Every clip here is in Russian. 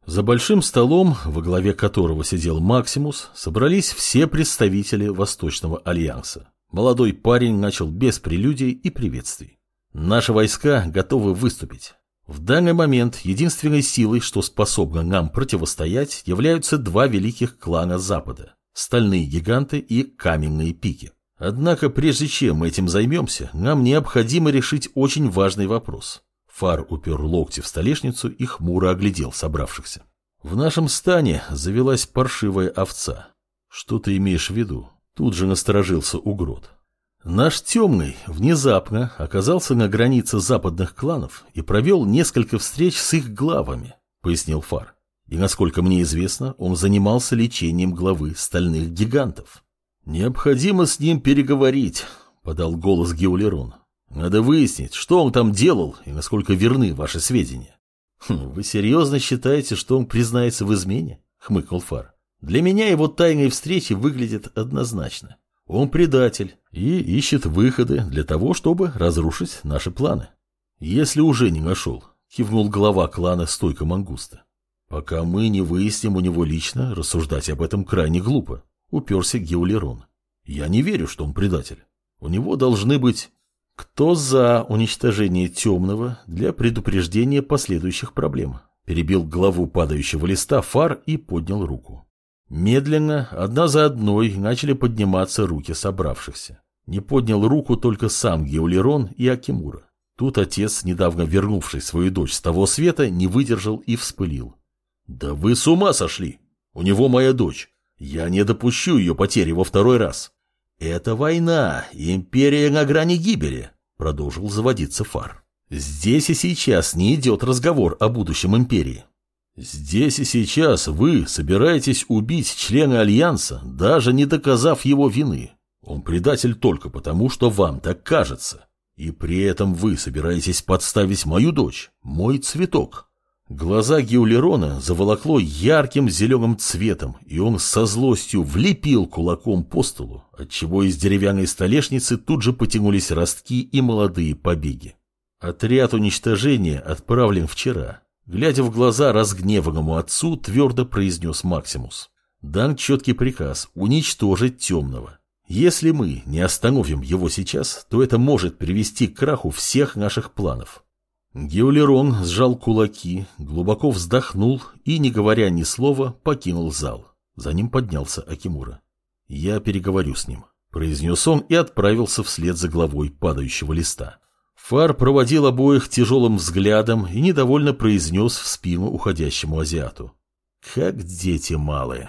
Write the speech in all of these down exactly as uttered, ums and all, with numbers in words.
За большим столом, во главе которого сидел Максимус, собрались все представители Восточного альянса. Молодой парень начал без прелюдий и приветствий. Наши войска готовы выступить. В данный момент единственной силой, что способна нам противостоять, являются два великих клана Запада – Стальные Гиганты и Каменные Пики. Однако, прежде чем мы этим займемся, нам необходимо решить очень важный вопрос. Фар упер локти в столешницу и хмуро оглядел собравшихся. В нашем стане завелась паршивая овца. Что ты имеешь в виду? Тут же насторожился Угрот. Наш темный внезапно оказался на границе западных кланов и провел несколько встреч с их главами, пояснил Фар. И, насколько мне известно, он занимался лечением главы Стальных Гигантов. Необходимо с ним переговорить, подал голос Геулерон. Надо выяснить, что он там делал и насколько верны ваши сведения. Вы серьезно считаете, что он признается в измене? Хмыкнул Фар. Для меня его тайные встречи выглядят однозначно. Он предатель и ищет выходы для того, чтобы разрушить наши планы. Если уже не нашел, кивнул глава клана Стойка Мангуста. Пока мы не выясним у него лично, рассуждать об этом крайне глупо, уперся Геулерон. Я не верю, что он предатель. У него должны быть... Кто за уничтожение темного для предупреждения последующих проблем? Перебил главу падающего листа Фар и поднял руку. Медленно, одна за одной, начали подниматься руки собравшихся. Не поднял руку только сам Геулерон и Акимура. Тут отец, недавно вернувший свою дочь с того света, не выдержал и вспылил. «Да вы с ума сошли! У него моя дочь. Я не допущу ее потери во второй раз». «Это война, империя на грани гибели», — продолжил заводиться Фар. «Здесь и сейчас не идет разговор о будущем империи. Здесь и сейчас вы собираетесь убить члена Альянса, даже не доказав его вины. Он предатель только потому, что вам так кажется. И при этом вы собираетесь подставить мою дочь, мой цветок». Глаза Геулерона заволокло ярким зеленым цветом, и он со злостью влепил кулаком по столу, отчего из деревянной столешницы тут же потянулись ростки и молодые побеги. Отряд уничтожения отправлен вчера. Глядя в глаза разгневанному отцу, твердо произнес Максимус. Дан четкий приказ уничтожить темного. Если мы не остановим его сейчас, то это может привести к краху всех наших планов. Геулерон сжал кулаки, глубоко вздохнул и, не говоря ни слова, покинул зал. За ним поднялся Акимура. «Я переговорю с ним», — произнес он и отправился вслед за главой падающего листа. Фар проводил обоих тяжелым взглядом и недовольно произнес в спину уходящему азиату. «Как дети малые».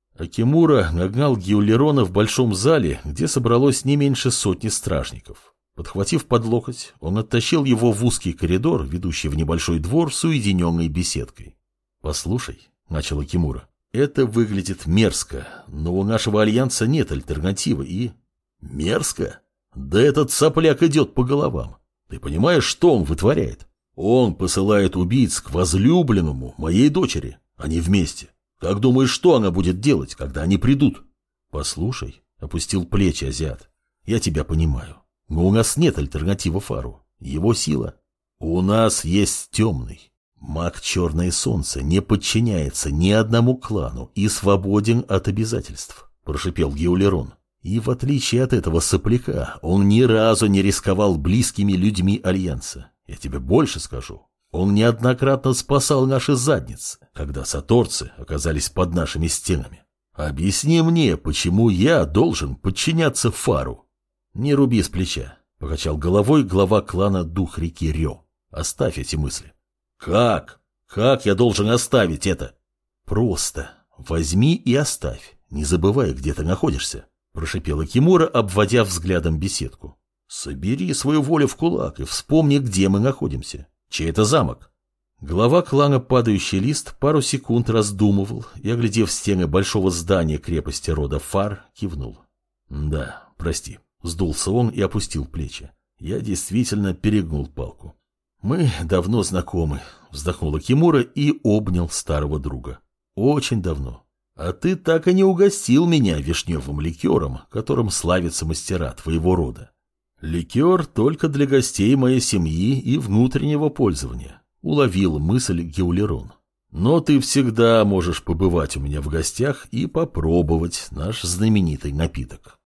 Акимура нагнал Геулерона в большом зале, где собралось не меньше сотни стражников. Подхватив под локоть, он оттащил его в узкий коридор, ведущий в небольшой двор с уединенной беседкой. «Послушай», — начал Акимура, — «это выглядит мерзко, но у нашего альянса нет альтернативы и...» «Мерзко? Да этот сопляк идет по головам. Ты понимаешь, что он вытворяет? Он посылает убийц к возлюбленному моей дочери. Они вместе. Как думаешь, что она будет делать, когда они придут?» «Послушай», — опустил плечи азиат, — «я тебя понимаю. Но у нас нет альтернативы Фару. Его сила. У нас есть темный. Маг Черное Солнце не подчиняется ни одному клану и свободен от обязательств», — прошипел Геулерон. «И в отличие от этого сопляка, он ни разу не рисковал близкими людьми Альянса. Я тебе больше скажу. Он неоднократно спасал наши задницы, когда саторцы оказались под нашими стенами. Объясни мне, почему я должен подчиняться Фару?» «Не руби с плеча», — покачал головой глава клана Дух реки Рё. «Оставь эти мысли». «Как? Как я должен оставить это?» «Просто возьми и оставь, не забывай, где ты находишься», — прошипела Кимура, обводя взглядом беседку. «Собери свою волю в кулак и вспомни, где мы находимся. Чей это замок?» Глава клана Падающий Лист пару секунд раздумывал и, оглядев стены большого здания крепости рода Фар, кивнул. «Да, прости». Сдулся он и опустил плечи. Я действительно перегнул палку. «Мы давно знакомы», — вздохнула Кимура и обнял старого друга. «Очень давно. А ты так и не угостил меня вишневым ликером, которым славятся мастера твоего рода». «Ликер только для гостей моей семьи и внутреннего пользования», — уловил мысль Геулерон. Но ты всегда можешь побывать у меня в гостях и попробовать наш знаменитый напиток.